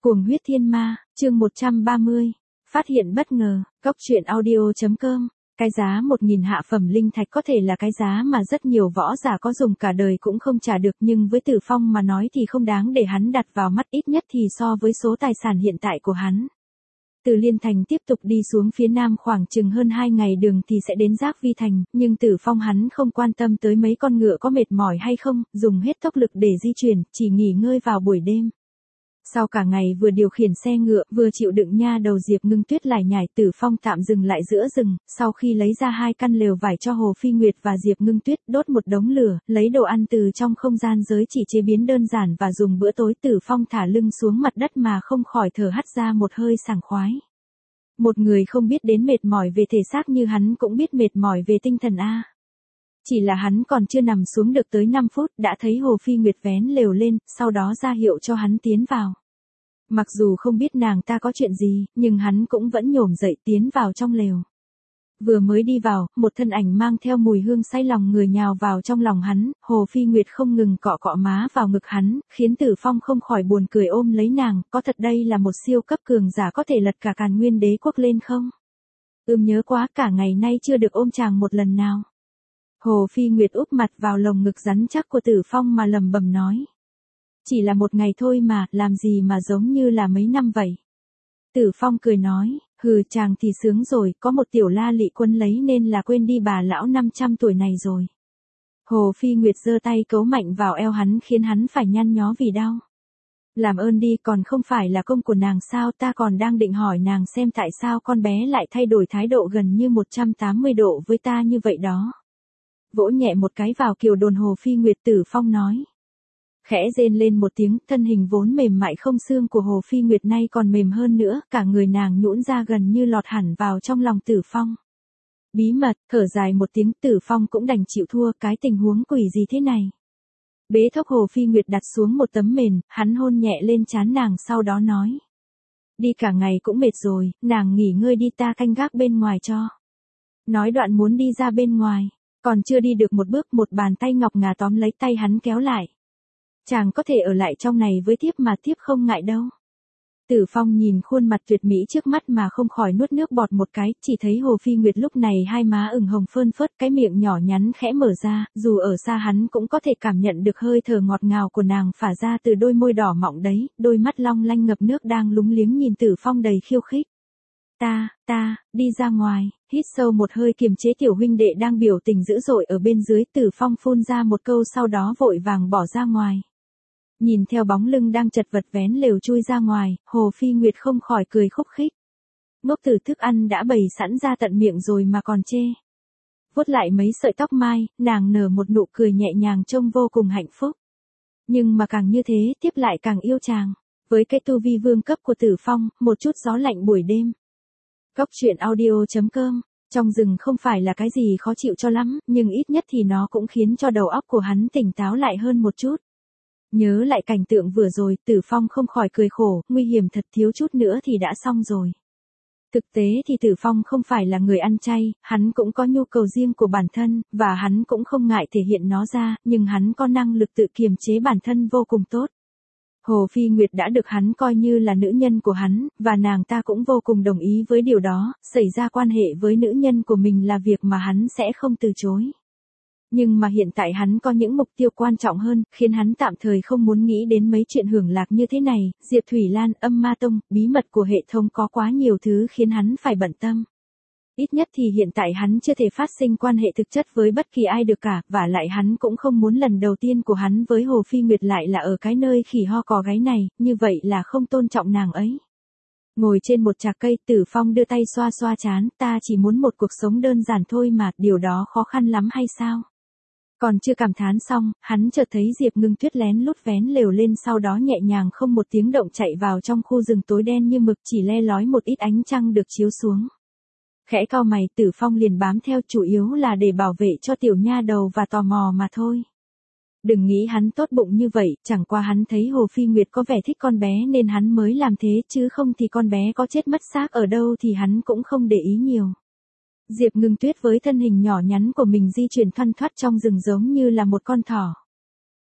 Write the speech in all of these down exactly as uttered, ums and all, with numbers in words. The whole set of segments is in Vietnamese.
Cuồng huyết thiên ma, chương một trăm ba mươi. Phát hiện bất ngờ, góc truyện audio chấm com. Cái giá một nghìn hạ phẩm linh thạch có thể là cái giá mà rất nhiều võ giả có dùng cả đời cũng không trả được, nhưng với Tử Phong mà nói thì không đáng để hắn đặt vào mắt, ít nhất thì so với số tài sản hiện tại của hắn. Từ Liên Thành tiếp tục đi xuống phía nam khoảng chừng hơn hai ngày đường thì sẽ đến Giác Vi Thành, nhưng Tử Phong hắn không quan tâm tới mấy con ngựa có mệt mỏi hay không, dùng hết tốc lực để di chuyển, chỉ nghỉ ngơi vào buổi đêm. Sau cả ngày vừa điều khiển xe ngựa, vừa chịu đựng nha đầu Diệp Ngưng Tuyết lải nhải, Tử Phong tạm dừng lại giữa rừng, sau khi lấy ra hai căn lều vải cho Hồ Phi Nguyệt và Diệp Ngưng Tuyết, đốt một đống lửa, lấy đồ ăn từ trong không gian giới chỉ chế biến đơn giản và dùng bữa tối. Tử Phong thả lưng xuống mặt đất mà không khỏi thở hắt ra một hơi sảng khoái. Một người không biết đến mệt mỏi về thể xác như hắn cũng biết mệt mỏi về tinh thần a. Chỉ là hắn còn chưa nằm xuống được tới năm phút đã thấy Hồ Phi Nguyệt vén lều lên, sau đó ra hiệu cho hắn tiến vào. Mặc dù không biết nàng ta có chuyện gì, nhưng hắn cũng vẫn nhổm dậy tiến vào trong lều. Vừa mới đi vào, một thân ảnh mang theo mùi hương say lòng người nhào vào trong lòng hắn, Hồ Phi Nguyệt không ngừng cọ cọ má vào ngực hắn, khiến Tử Phong không khỏi buồn cười ôm lấy nàng, có thật đây là một siêu cấp cường giả có thể lật cả Càn Nguyên Đế quốc lên không? Ưm nhớ quá, cả ngày nay chưa được ôm chàng một lần nào. Hồ Phi Nguyệt úp mặt vào lồng ngực rắn chắc của Tử Phong mà lầm bầm nói. Chỉ là một ngày thôi mà, làm gì mà giống như là mấy năm vậy. Tử Phong cười nói, hừ, chàng thì sướng rồi, có một tiểu la lị quân lấy nên là quên đi bà lão năm trăm tuổi này rồi. Hồ Phi Nguyệt giơ tay cấu mạnh vào eo hắn khiến hắn phải nhăn nhó vì đau. Làm ơn đi, còn không phải là công của nàng sao, ta còn đang định hỏi nàng xem tại sao con bé lại thay đổi thái độ gần như một trăm tám mươi độ với ta như vậy đó. Vỗ nhẹ một cái vào kiều đồn Hồ Phi Nguyệt, Tử Phong nói. Khẽ rên lên một tiếng, thân hình vốn mềm mại không xương của Hồ Phi Nguyệt nay còn mềm hơn nữa, cả người nàng nhũn ra gần như lọt hẳn vào trong lòng Tử Phong. Bí mật, thở dài một tiếng, Tử Phong cũng đành chịu thua, cái tình huống quỷ gì thế này. Bế thốc Hồ Phi Nguyệt đặt xuống một tấm mền, hắn hôn nhẹ lên trán nàng sau đó nói. Đi cả ngày cũng mệt rồi, nàng nghỉ ngơi đi, ta canh gác bên ngoài cho. Nói đoạn muốn đi ra bên ngoài, còn chưa đi được một bước, một bàn tay ngọc ngà tóm lấy tay hắn kéo lại. Chàng có thể ở lại trong này với thiếp mà thiếp không ngại đâu. Tử Phong nhìn khuôn mặt tuyệt mỹ trước mắt mà không khỏi nuốt nước bọt một cái, chỉ thấy Hồ Phi Nguyệt lúc này hai má ửng hồng phơn phớt, cái miệng nhỏ nhắn khẽ mở ra, dù ở xa hắn cũng có thể cảm nhận được hơi thở ngọt ngào của nàng phả ra từ đôi môi đỏ mọng đấy, đôi mắt long lanh ngập nước đang lúng liếng nhìn Tử Phong đầy khiêu khích. Ta, ta, đi ra ngoài, hít sâu một hơi kiềm chế tiểu huynh đệ đang biểu tình dữ dội ở bên dưới, Tử Phong phun ra một câu sau đó vội vàng bỏ ra ngoài. Nhìn theo bóng lưng đang chật vật vén lều chui ra ngoài, Hồ Phi Nguyệt không khỏi cười khúc khích. Ngốc tử, thức ăn đã bày sẵn ra tận miệng rồi mà còn chê. Vuốt lại mấy sợi tóc mai, nàng nở một nụ cười nhẹ nhàng trông vô cùng hạnh phúc. Nhưng mà càng như thế, tiếp lại càng yêu chàng. Với cái tu vi vương cấp của Tử Phong, một chút gió lạnh buổi đêm. Góc truyện audio chấm com. Trong rừng không phải là cái gì khó chịu cho lắm, nhưng ít nhất thì nó cũng khiến cho đầu óc của hắn tỉnh táo lại hơn một chút. Nhớ lại cảnh tượng vừa rồi, Tử Phong không khỏi cười khổ, nguy hiểm thật, thiếu chút nữa thì đã xong rồi. Thực tế thì Tử Phong không phải là người ăn chay, hắn cũng có nhu cầu riêng của bản thân, và hắn cũng không ngại thể hiện nó ra, nhưng hắn có năng lực tự kiềm chế bản thân vô cùng tốt. Hồ Phi Nguyệt đã được hắn coi như là nữ nhân của hắn, và nàng ta cũng vô cùng đồng ý với điều đó, xảy ra quan hệ với nữ nhân của mình là việc mà hắn sẽ không từ chối. Nhưng mà hiện tại hắn có những mục tiêu quan trọng hơn, khiến hắn tạm thời không muốn nghĩ đến mấy chuyện hưởng lạc như thế này, Diệp Thủy Lan, Âm Ma Tông, bí mật của hệ thống, có quá nhiều thứ khiến hắn phải bận tâm. Ít nhất thì hiện tại hắn chưa thể phát sinh quan hệ thực chất với bất kỳ ai được cả, và lại hắn cũng không muốn lần đầu tiên của hắn với Hồ Phi Nguyệt lại là ở cái nơi khỉ ho cò gáy này, như vậy là không tôn trọng nàng ấy. Ngồi trên một trạc cây, Tử Phong đưa tay xoa xoa trán, ta chỉ muốn một cuộc sống đơn giản thôi mà, điều đó khó khăn lắm hay sao? Còn chưa cảm thán xong, hắn chợt thấy Diệp Ngưng Tuyết lén lút vén lều lên, sau đó nhẹ nhàng không một tiếng động chạy vào trong khu rừng tối đen như mực, chỉ le lói một ít ánh trăng được chiếu xuống. Khẽ cau mày, Tử Phong liền bám theo, chủ yếu là để bảo vệ cho tiểu nha đầu và tò mò mà thôi. Đừng nghĩ hắn tốt bụng như vậy, chẳng qua hắn thấy Hồ Phi Nguyệt có vẻ thích con bé nên hắn mới làm thế, chứ không thì con bé có chết mất xác ở đâu thì hắn cũng không để ý nhiều. Diệp Ngưng Tuyết với thân hình nhỏ nhắn của mình di chuyển thoăn thoắt trong rừng giống như là một con thỏ.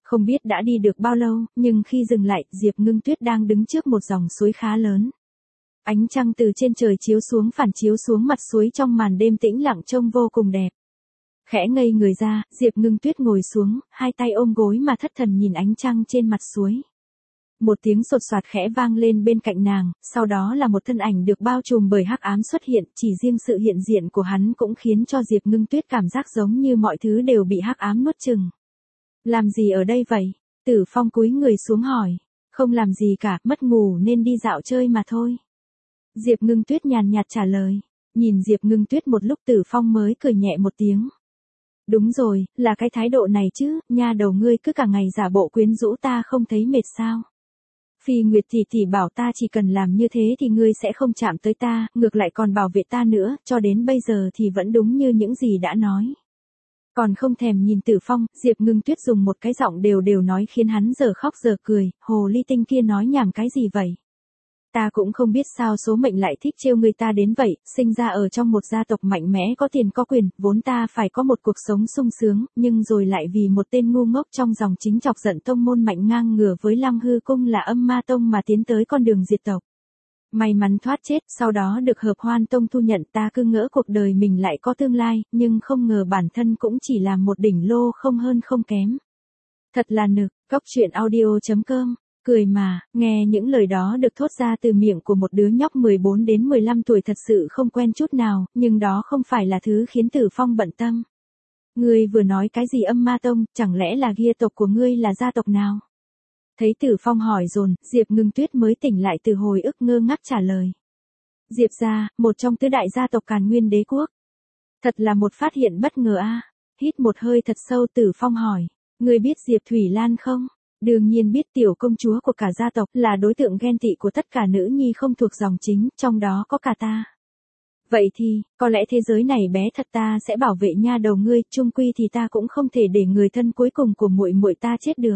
Không biết đã đi được bao lâu, nhưng khi dừng lại, Diệp Ngưng Tuyết đang đứng trước một dòng suối khá lớn. Ánh trăng từ trên trời chiếu xuống phản chiếu xuống mặt suối trong màn đêm tĩnh lặng trông vô cùng đẹp. Khẽ ngây người ra, Diệp Ngưng Tuyết ngồi xuống, hai tay ôm gối mà thất thần nhìn ánh trăng trên mặt suối. Một tiếng sột soạt khẽ vang lên bên cạnh nàng, sau đó là một thân ảnh được bao trùm bởi hắc ám xuất hiện, chỉ riêng sự hiện diện của hắn cũng khiến cho Diệp Ngưng Tuyết cảm giác giống như mọi thứ đều bị hắc ám nuốt chửng. Làm gì ở đây vậy? Tử Phong cúi người xuống hỏi. Không làm gì cả, mất ngủ nên đi dạo chơi mà thôi. Diệp Ngưng Tuyết nhàn nhạt trả lời. Nhìn Diệp Ngưng Tuyết một lúc Tử Phong mới cười nhẹ một tiếng. Đúng rồi, là cái thái độ này chứ, nha đầu ngươi cứ cả ngày giả bộ quyến rũ ta không thấy mệt sao? Phi Nguyệt tỷ tỷ bảo ta chỉ cần làm như thế thì ngươi sẽ không chạm tới ta, ngược lại còn bảo vệ ta nữa, cho đến bây giờ thì vẫn đúng như những gì đã nói. Còn không thèm nhìn Tử Phong, Diệp Ngưng Tuyết dùng một cái giọng đều đều nói khiến hắn giờ khóc giờ cười, hồ ly tinh kia nói nhảm cái gì vậy? Ta cũng không biết sao số mệnh lại thích trêu người ta đến vậy, sinh ra ở trong một gia tộc mạnh mẽ có tiền có quyền, vốn ta phải có một cuộc sống sung sướng, nhưng rồi lại vì một tên ngu ngốc trong dòng chính chọc giận tông môn mạnh ngang ngửa với Lăng Hư Cung là Âm Ma Tông mà tiến tới con đường diệt tộc. May mắn thoát chết, sau đó được Hợp Hoan Tông thu nhận, ta cứ ngỡ cuộc đời mình lại có tương lai, nhưng không ngờ bản thân cũng chỉ là một đỉnh lô không hơn không kém. Thật là nực, Cóc Truyện Audio chấm com. Cười mà, nghe những lời đó được thốt ra từ miệng của một đứa nhóc mười bốn đến mười lăm tuổi thật sự không quen chút nào, nhưng đó không phải là thứ khiến Tử Phong bận tâm. Ngươi vừa nói cái gì Âm Ma Tông, chẳng lẽ là gia tộc của ngươi là gia tộc nào? Thấy Tử Phong hỏi dồn, Diệp Ngưng Tuyết mới tỉnh lại từ hồi ức ngơ ngác trả lời. Diệp gia, một trong tứ đại gia tộc Càn Nguyên Đế quốc. Thật là một phát hiện bất ngờ a. À. Hít một hơi thật sâu Tử Phong hỏi, ngươi biết Diệp Thủy Lan không? Đương nhiên biết, tiểu công chúa của cả gia tộc, là đối tượng ghen tị của tất cả nữ nhi không thuộc dòng chính, trong đó có cả ta. Vậy thì, có lẽ thế giới này bé thật, ta sẽ bảo vệ nha đầu ngươi, chung quy thì ta cũng không thể để người thân cuối cùng của muội muội ta chết được.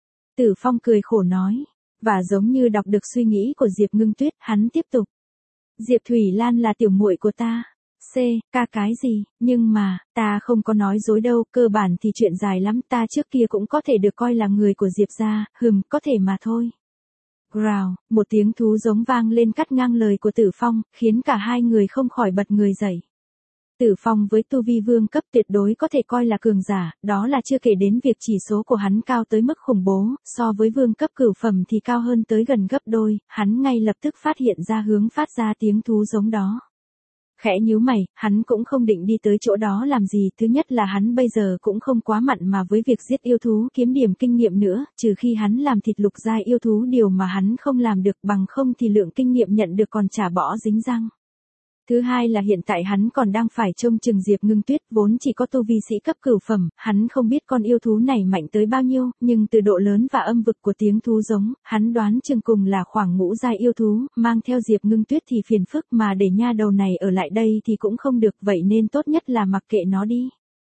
Tử Phong cười khổ nói, và giống như đọc được suy nghĩ của Diệp Ngưng Tuyết, hắn tiếp tục. Diệp Thủy Lan là tiểu muội của ta. C, ca cái gì, nhưng mà, ta không có nói dối đâu, cơ bản thì chuyện dài lắm, ta trước kia cũng có thể được coi là người của Diệp gia, hừm, có thể mà thôi. Growl, một tiếng thú giống vang lên cắt ngang lời của Tử Phong, khiến cả hai người không khỏi bật người dậy. Tử Phong với tu vi vương cấp tuyệt đối có thể coi là cường giả, đó là chưa kể đến việc chỉ số của hắn cao tới mức khủng bố, so với vương cấp cửu phẩm thì cao hơn tới gần gấp đôi, hắn ngay lập tức phát hiện ra hướng phát ra tiếng thú giống đó. Khẽ nhíu mày, hắn cũng không định đi tới chỗ đó làm gì, thứ nhất là hắn bây giờ cũng không quá mặn mà với việc giết yêu thú kiếm điểm kinh nghiệm nữa, trừ khi hắn làm thịt lục giai yêu thú, điều mà hắn không làm được, bằng không thì lượng kinh nghiệm nhận được còn chả bỏ dính răng. Thứ hai là hiện tại hắn còn đang phải trông chừng Diệp Ngưng Tuyết, vốn chỉ có tu vi sĩ cấp cửu phẩm, hắn không biết con yêu thú này mạnh tới bao nhiêu, nhưng từ độ lớn và âm vực của tiếng thú giống, hắn đoán chừng cùng là khoảng ngũ giai yêu thú, mang theo Diệp Ngưng Tuyết thì phiền phức, mà để nha đầu này ở lại đây thì cũng không được, vậy nên tốt nhất là mặc kệ nó đi.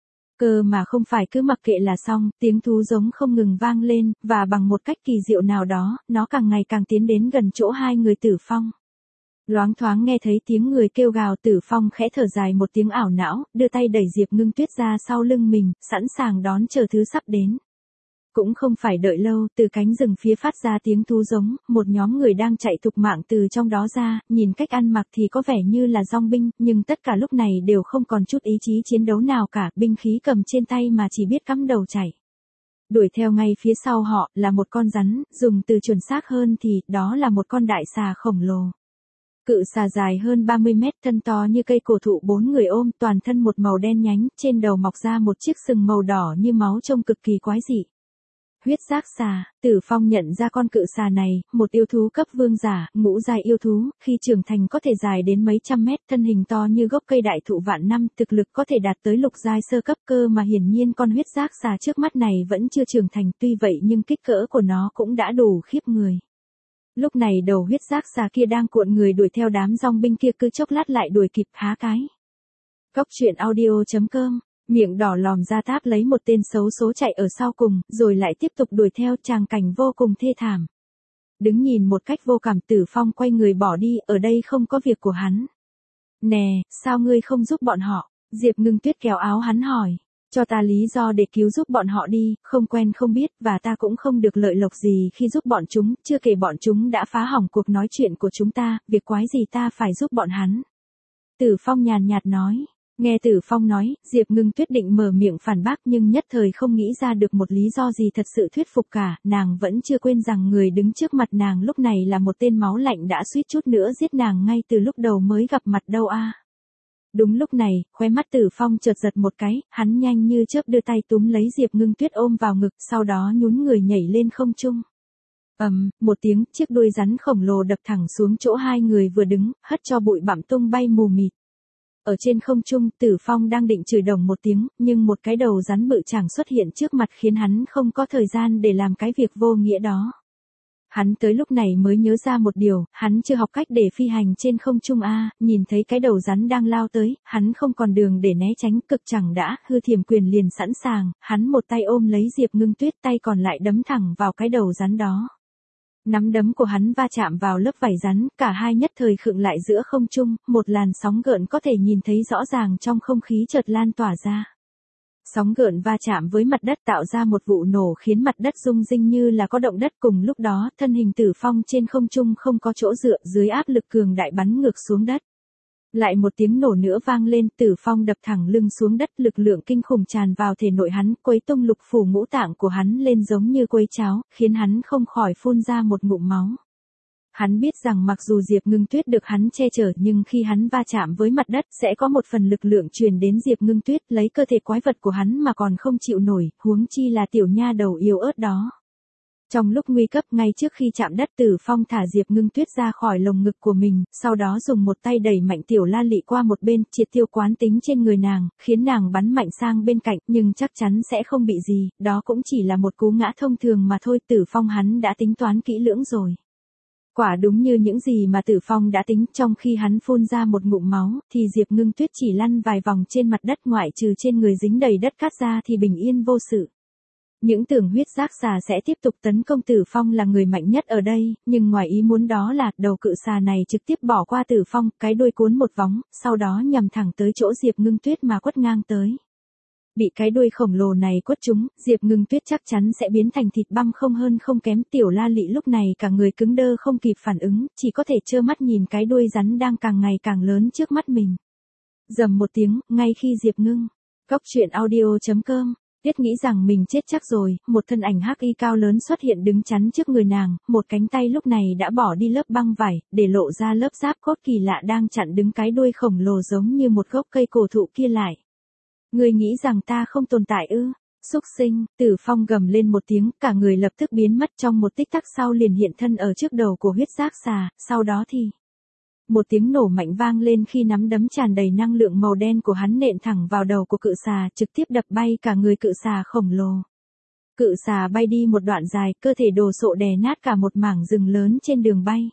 Cơ mà không phải cứ mặc kệ là xong, tiếng thú giống không ngừng vang lên, và bằng một cách kỳ diệu nào đó, nó càng ngày càng tiến đến gần chỗ hai người Tử Phong. Loáng thoáng nghe thấy tiếng người kêu gào, Tử Phong khẽ thở dài một tiếng ảo não, đưa tay đẩy Diệp Ngưng Tuyết ra sau lưng mình, sẵn sàng đón chờ thứ sắp đến. Cũng không phải đợi lâu, từ cánh rừng phía phát ra tiếng thú giống, một nhóm người đang chạy thục mạng từ trong đó ra, nhìn cách ăn mặc thì có vẻ như là dong binh, nhưng tất cả lúc này đều không còn chút ý chí chiến đấu nào cả, binh khí cầm trên tay mà chỉ biết cắm đầu chạy. Đuổi theo ngay phía sau họ, là một con rắn, dùng từ chuẩn xác hơn thì, đó là một con đại xà khổng lồ. Cự xà dài hơn ba mươi mét, thân to như cây cổ thụ, bốn người ôm, toàn thân một màu đen nhánh, trên đầu mọc ra một chiếc sừng màu đỏ như máu, trông cực kỳ quái dị. Huyết giác xà, Tử Phong nhận ra con cự xà này, một yêu thú cấp vương giả, ngũ giai yêu thú, khi trưởng thành có thể dài đến mấy trăm mét, thân hình to như gốc cây đại thụ vạn năm, thực lực có thể đạt tới lục giai sơ cấp, cơ mà hiển nhiên con huyết giác xà trước mắt này vẫn chưa trưởng thành, tuy vậy nhưng kích cỡ của nó cũng đã đủ khiếp người. Lúc này đầu huyết giác xà kia đang cuộn người đuổi theo đám dong binh kia, cứ chốc lát lại đuổi kịp, há cái. Cóc Truyện Audio chấm com, miệng đỏ lòm ra táp lấy một tên xấu số chạy ở sau cùng, rồi lại tiếp tục đuổi theo, tràng cảnh vô cùng thê thảm. Đứng nhìn một cách vô cảm, Tử Phong quay người bỏ đi, ở đây không có việc của hắn. Nè, sao ngươi không giúp bọn họ? Diệp Ngưng Tuyết kéo áo hắn hỏi. Cho ta lý do để cứu giúp bọn họ đi, không quen không biết, và ta cũng không được lợi lộc gì khi giúp bọn chúng, chưa kể bọn chúng đã phá hỏng cuộc nói chuyện của chúng ta, việc quái gì ta phải giúp bọn hắn. Tử Phong nhàn nhạt nói. Nghe Tử Phong nói, Diệp Ngưng Tuyết định mở miệng phản bác nhưng nhất thời không nghĩ ra được một lý do gì thật sự thuyết phục cả, nàng vẫn chưa quên rằng người đứng trước mặt nàng lúc này là một tên máu lạnh đã suýt chút nữa giết nàng ngay từ lúc đầu mới gặp mặt đâu a. Đúng lúc này, khóe mắt Tử Phong chợt giật một cái, hắn nhanh như chớp đưa tay túm lấy Diệp Ngưng Tuyết ôm vào ngực, sau đó nhún người nhảy lên không trung. Ầm, um, một tiếng, chiếc đuôi rắn khổng lồ đập thẳng xuống chỗ hai người vừa đứng, hất cho bụi bặm tung bay mù mịt. Ở trên không trung, Tử Phong đang định chửi đồng một tiếng, nhưng một cái đầu rắn bự chảng xuất hiện trước mặt khiến hắn không có thời gian để làm cái việc vô nghĩa đó. Hắn tới lúc này mới nhớ ra một điều, hắn chưa học cách để phi hành trên không trung a, nhìn thấy cái đầu rắn đang lao tới, hắn không còn đường để né tránh, cực chẳng đã, hư thiểm quyền liền sẵn sàng, hắn một tay ôm lấy Diệp Ngưng Tuyết, tay còn lại đấm thẳng vào cái đầu rắn đó. Nắm đấm của hắn va chạm vào lớp vảy rắn, cả hai nhất thời khựng lại giữa không trung, một làn sóng gợn có thể nhìn thấy rõ ràng trong không khí chợt lan tỏa ra. Sóng gợn va chạm với mặt đất tạo ra một vụ nổ khiến mặt đất rung rinh như là có động đất, cùng lúc đó, thân hình Tử Phong trên không trung không có chỗ dựa, dưới áp lực cường đại bắn ngược xuống đất. Lại một tiếng nổ nữa vang lên, Tử Phong đập thẳng lưng xuống đất, lực lượng kinh khủng tràn vào thể nội hắn, quấy tung lục phủ ngũ tạng của hắn lên giống như quấy cháo, khiến hắn không khỏi phun ra một ngụm máu. Hắn biết rằng mặc dù Diệp Ngưng Tuyết được hắn che chở nhưng khi hắn va chạm với mặt đất sẽ có một phần lực lượng truyền đến Diệp Ngưng Tuyết, lấy cơ thể quái vật của hắn mà còn không chịu nổi, huống chi là tiểu nha đầu yếu ớt đó. Trong lúc nguy cấp, ngay trước khi chạm đất, Tử Phong thả Diệp Ngưng Tuyết ra khỏi lồng ngực của mình, sau đó dùng một tay đẩy mạnh tiểu La Lị qua một bên, triệt tiêu quán tính trên người nàng, khiến nàng bắn mạnh sang bên cạnh, nhưng chắc chắn sẽ không bị gì, đó cũng chỉ là một cú ngã thông thường mà thôi. Tử Phong hắn đã tính toán kỹ lưỡng rồi. Quả đúng như những gì mà Tử Phong đã tính, trong khi hắn phun ra một ngụm máu, thì Diệp Ngưng Tuyết chỉ lăn vài vòng trên mặt đất, ngoại trừ trên người dính đầy đất cát ra thì bình yên vô sự. Những tưởng huyết giác xà sẽ tiếp tục tấn công Tử Phong là người mạnh nhất ở đây, nhưng ngoài ý muốn đó là đầu cự xà này trực tiếp bỏ qua Tử Phong, cái đuôi cuốn một vóng, sau đó nhằm thẳng tới chỗ Diệp Ngưng Tuyết mà quất ngang tới. Bị cái đuôi khổng lồ này quất trúng, Diệp Ngưng Tuyết chắc chắn sẽ biến thành thịt băm không hơn không kém. Tiểu La Lị lúc này cả người cứng đơ không kịp phản ứng, chỉ có thể trơ mắt nhìn cái đuôi rắn đang càng ngày càng lớn trước mắt mình. Rầm một tiếng, ngay khi Diệp Ngưng, Cốc truyện audio chấm com, Tiết nghĩ rằng mình chết chắc rồi, một thân ảnh hắc y cao lớn xuất hiện đứng chắn trước người nàng, một cánh tay lúc này đã bỏ đi lớp băng vải, để lộ ra lớp giáp cốt kỳ lạ đang chặn đứng cái đuôi khổng lồ giống như một gốc cây cổ thụ kia lại. Ngươi nghĩ rằng ta không tồn tại ư? Xúc sinh, Tử Phong gầm lên một tiếng, cả người lập tức biến mất, trong một tích tắc sau liền hiện thân ở trước đầu của huyết giác xà, sau đó thì một tiếng nổ mạnh vang lên khi nắm đấm tràn đầy năng lượng màu đen của hắn nện thẳng vào đầu của cự xà, trực tiếp đập bay cả người cự xà khổng lồ. Cự xà bay đi một đoạn dài, cơ thể đồ sộ đè nát cả một mảng rừng lớn trên đường bay.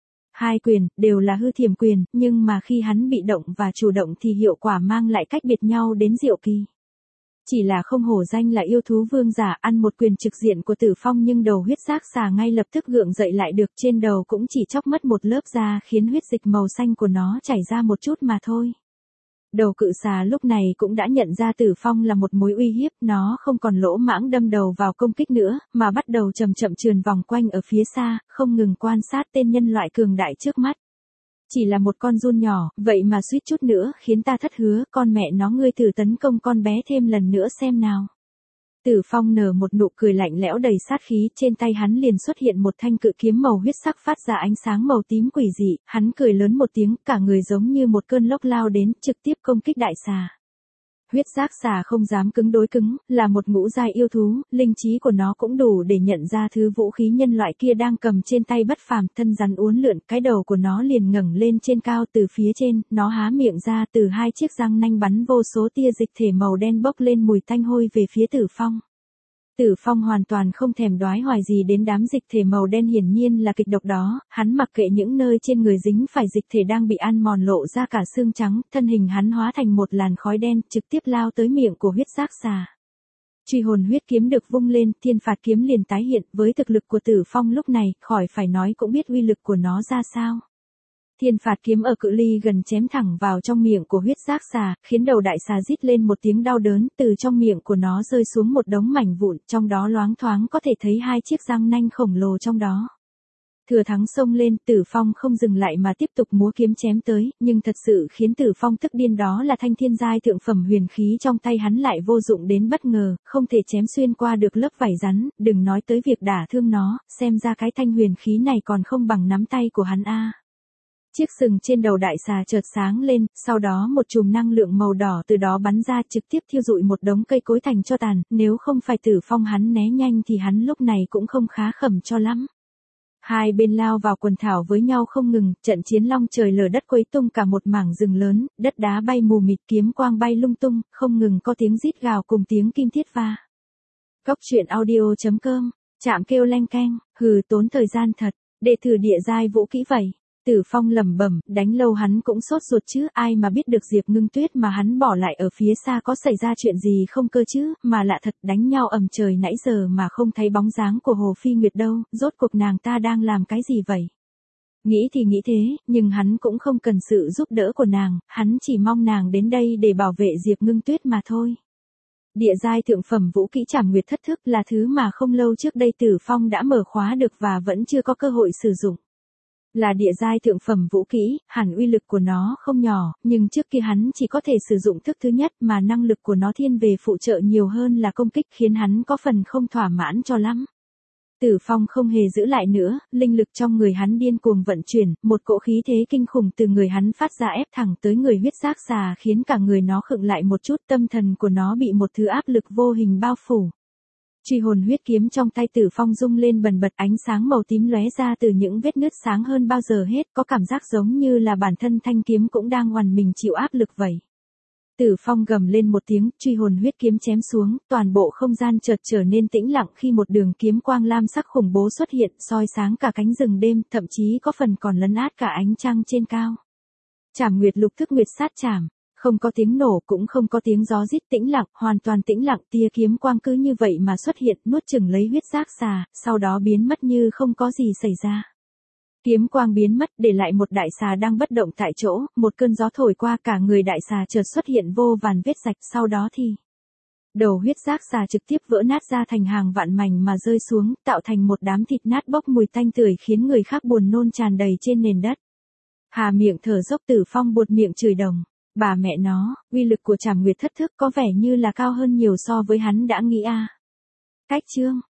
Hai quyền, đều là hư thiểm quyền, nhưng mà khi hắn bị động và chủ động thì hiệu quả mang lại cách biệt nhau đến diệu kỳ. Chỉ là không hổ danh là yêu thú vương giả, ăn một quyền trực diện của Tử Phong nhưng đầu huyết giác xà ngay lập tức gượng dậy lại được, trên đầu cũng chỉ chóc mất một lớp da khiến huyết dịch màu xanh của nó chảy ra một chút mà thôi. Đầu cự xà lúc này cũng đã nhận ra Tử Phong là một mối uy hiếp, nó không còn lỗ mãng đâm đầu vào công kích nữa, mà bắt đầu chậm chậm trườn vòng quanh ở phía xa, không ngừng quan sát tên nhân loại cường đại trước mắt. Chỉ là một con giun nhỏ, vậy mà suýt chút nữa khiến ta thất hứa, con mẹ nó, ngươi thử tấn công con bé thêm lần nữa xem nào. Tử Phong nở một nụ cười lạnh lẽo đầy sát khí, trên tay hắn liền xuất hiện một thanh cự kiếm màu huyết sắc phát ra ánh sáng màu tím quỷ dị, hắn cười lớn một tiếng, cả người giống như một cơn lốc lao đến, trực tiếp công kích đại xà. Huyết giác xà không dám cứng đối cứng, là một ngũ giai yêu thú, linh trí của nó cũng đủ để nhận ra thứ vũ khí nhân loại kia đang cầm trên tay bất phàm, thân rắn uốn lượn, cái đầu của nó liền ngẩng lên trên cao, từ phía trên, nó há miệng ra, từ hai chiếc răng nanh bắn vô số tia dịch thể màu đen bốc lên mùi tanh hôi về phía Tử Phong. Tử Phong hoàn toàn không thèm đoái hoài gì đến đám dịch thể màu đen, hiển nhiên là kịch độc đó, hắn mặc kệ những nơi trên người dính phải dịch thể đang bị ăn mòn lộ ra cả xương trắng, thân hình hắn hóa thành một làn khói đen, trực tiếp lao tới miệng của huyết giác xà. Truy hồn huyết kiếm được vung lên, thiên phạt kiếm liền tái hiện, với thực lực của Tử Phong lúc này, khỏi phải nói cũng biết uy lực của nó ra sao. Thiên phạt kiếm ở cự ly gần chém thẳng vào trong miệng của huyết giác xà, khiến đầu đại xà rít lên một tiếng đau đớn, từ trong miệng của nó rơi xuống một đống mảnh vụn, trong đó loáng thoáng có thể thấy hai chiếc răng nanh khổng lồ trong đó. Thừa thắng xông lên, Tử Phong không dừng lại mà tiếp tục múa kiếm chém tới, nhưng thật sự khiến Tử Phong tức điên đó là thanh thiên giai thượng phẩm huyền khí trong tay hắn lại vô dụng đến bất ngờ, không thể chém xuyên qua được lớp vảy rắn, đừng nói tới việc đả thương nó, xem ra cái thanh huyền khí này còn không bằng nắm tay của hắn a. Chiếc sừng trên đầu đại xà chợt sáng lên, sau đó một chùm năng lượng màu đỏ từ đó bắn ra trực tiếp thiêu rụi một đống cây cối thành tro tàn, nếu không phải Tử Phong hắn né nhanh thì hắn lúc này cũng không khá khẩm cho lắm. Hai bên lao vào quần thảo với nhau không ngừng, trận chiến long trời lở đất quấy tung cả một mảng rừng lớn, đất đá bay mù mịt, kiếm quang bay lung tung, không ngừng có tiếng rít gào cùng tiếng kim thiết va. Cốc truyện audio chấm com, chạm kêu leng keng, hừ tốn thời gian thật, để thử địa giai vũ kỹ vậy. Tử Phong lẩm bẩm, đánh lâu hắn cũng sốt ruột chứ, ai mà biết được Diệp Ngưng Tuyết mà hắn bỏ lại ở phía xa có xảy ra chuyện gì không cơ chứ, mà lạ thật, đánh nhau ầm trời nãy giờ mà không thấy bóng dáng của Hồ Phi Nguyệt đâu, rốt cuộc nàng ta đang làm cái gì vậy? Nghĩ thì nghĩ thế, nhưng hắn cũng không cần sự giúp đỡ của nàng, hắn chỉ mong nàng đến đây để bảo vệ Diệp Ngưng Tuyết mà thôi. Địa giai thượng phẩm vũ kỹ Trảm Nguyệt Thất Thức là thứ mà không lâu trước đây Tử Phong đã mở khóa được và vẫn chưa có cơ hội sử dụng. Là địa giai thượng phẩm vũ kỹ, hẳn uy lực của nó không nhỏ, nhưng trước kia hắn chỉ có thể sử dụng thức thứ nhất mà năng lực của nó thiên về phụ trợ nhiều hơn là công kích khiến hắn có phần không thỏa mãn cho lắm. Tử Phong không hề giữ lại nữa, linh lực trong người hắn điên cuồng vận chuyển, một cỗ khí thế kinh khủng từ người hắn phát ra ép thẳng tới người huyết giác xà khiến cả người nó khựng lại một chút, tâm thần của nó bị một thứ áp lực vô hình bao phủ. Truy hồn huyết kiếm trong tay Tử Phong rung lên bần bật, ánh sáng màu tím lóe ra từ những vết nứt sáng hơn bao giờ hết, có cảm giác giống như là bản thân thanh kiếm cũng đang oằn mình chịu áp lực vậy. Tử Phong gầm lên một tiếng, truy hồn huyết kiếm chém xuống, toàn bộ không gian chợt trở nên tĩnh lặng khi một đường kiếm quang lam sắc khủng bố xuất hiện, soi sáng cả cánh rừng đêm, thậm chí có phần còn lấn át cả ánh trăng trên cao. Trảm Nguyệt Lục Thức Nguyệt Sát Trảm. Không có tiếng nổ cũng không có tiếng gió rít, tĩnh lặng, hoàn toàn tĩnh lặng, tia kiếm quang cứ như vậy mà xuất hiện, nuốt chửng lấy huyết giác xà, sau đó biến mất như không có gì xảy ra. Kiếm quang biến mất, để lại một đại xà đang bất động tại chỗ, một cơn gió thổi qua cả người đại xà chợt xuất hiện vô vàn vết rạch, sau đó thì đầu huyết giác xà trực tiếp vỡ nát ra thành hàng vạn mảnh mà rơi xuống, tạo thành một đám thịt nát bốc mùi tanh tưởi khiến người khác buồn nôn tràn đầy trên nền đất. Hà miệng thở dốc, Tử Phong buột miệng chửi đồng. Bà mẹ nó, uy lực của Trảm Nguyệt Thất Thức có vẻ như là cao hơn nhiều so với hắn đã nghĩ a. Cách chương